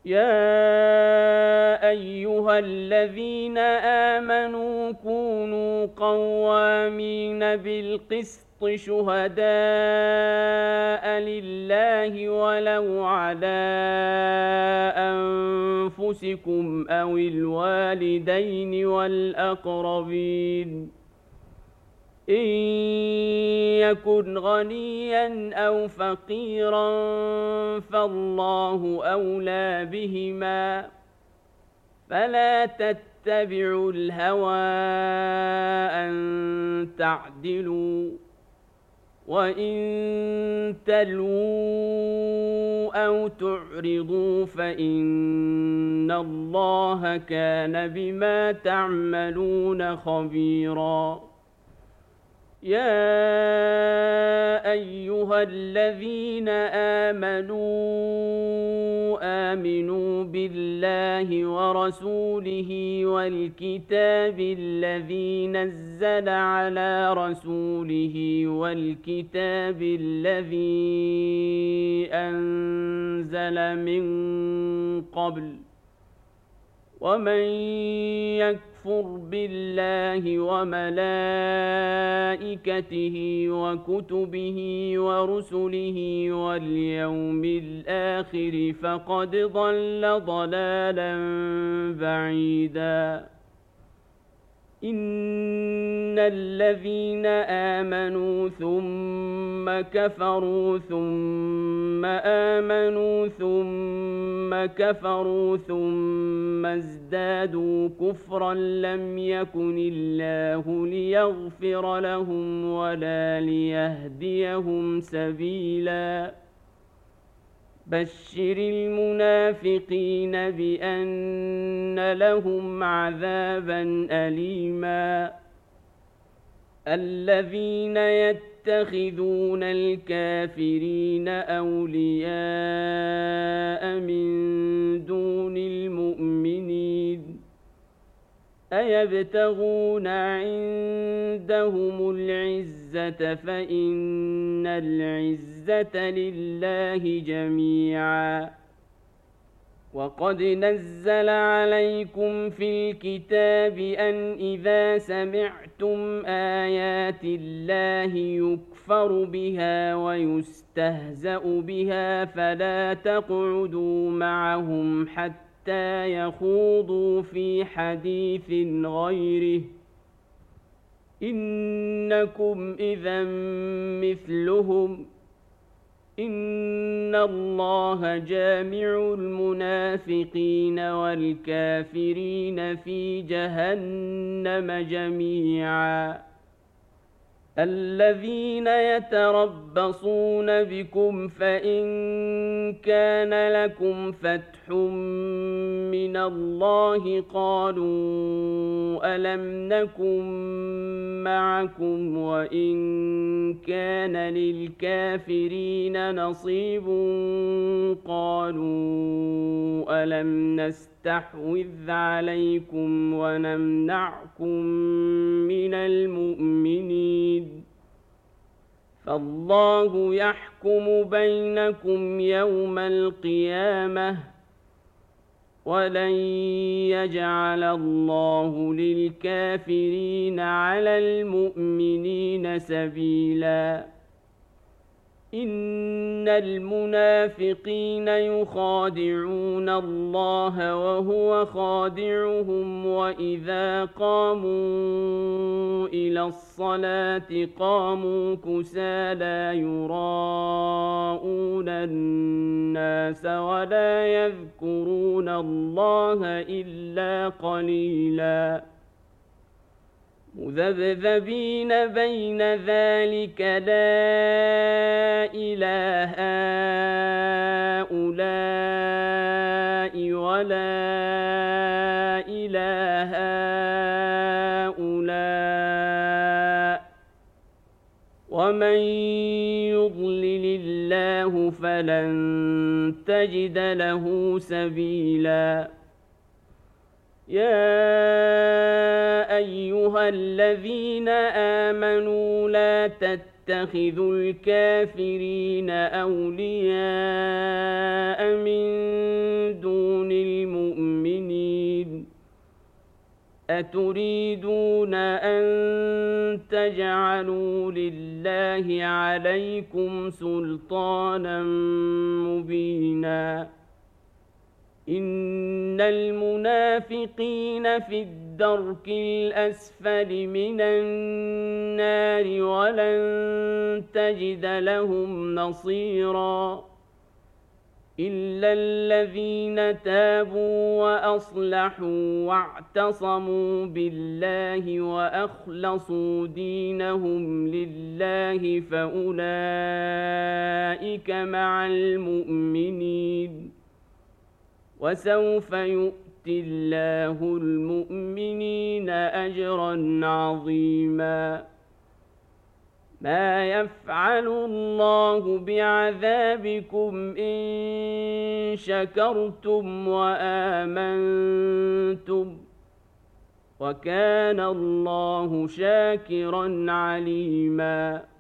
يا أيها الذين آمنوا كونوا قوامين بالقسط شهداء لله ولو على أنفسكم أو الوالدين والأقربين إن يكن غنيا أو فقيرا فالله أولى بهما فلا تتبعوا الهوى أن تعدلوا وإن تلووا أو تعرضوا فإن الله كان بما تعملون خبيرا يا أيها الذين آمنوا بالله ورسوله والكتاب الذي نزل على رسوله والكتاب الذي أنزل من قبل ومن يكفر بالله وملائكته وكتبه ورسله واليوم الآخر فقد ضل ضلالا بعيدا إن الذين آمنوا ثم كفروا ثم آمنوا ثم كفروا ثم ازدادوا كفرا لم يكن الله ليغفر لهم ولا ليهديهم سبيلا بشر المنافقين بأن لهم عذابا أليما الذين يتخذون الكافرين أولياء من دون المؤمنين أيبتغون عندهم العزة فإن العزة لله جميعا وقد نزل عليكم في الكتاب أن إذا سمعتم آيات الله يكفر بها ويستهزأ بها فلا تقعدوا معهم حتى يخوضوا في حديث غيره إنكم إذا مثلهم إن الله جامع المنافقين والكافرين في جهنم جميعا الذين يتربصون بكم فإن كان لكم فتح من الله قالوا ألم نكن معكم وإن كان للكافرين نصيب قالوا ألم نستحوذ عليكم ونمنعكم من المؤمنين فالله يحكم بينكم يوم القيامة ولن يجعل الله للكافرين على المؤمنين سبيلا إن المنافقين يخادعون الله وهو خادعهم وإذا قاموا إلى الصلاة قاموا كسالى يراءون الناس ولا يذكرون الله إلا قليلاً مذبذبين بين ذلك لا إله هؤلاء ولا إله هؤلاء ومن يضلل الله فلن تجد له سبيلا يا أيها الذين آمنوا لا تتخذوا الكافرين أولياء من دون أتريدون أن تجعلوا لله عليكم سلطانا مبينا إن المنافقين في الدرك الأسفل من النار ولن تجد لهم نصيرا إلا الذين تابوا وأصلحوا واعتصموا بالله وأخلصوا دينهم لله فأولئك مع المؤمنين وسوف يؤتي الله المؤمنين أجرا عظيما ما يفعل الله بعذابكم إن شكرتم وآمنتم وكان الله شاكرا عليما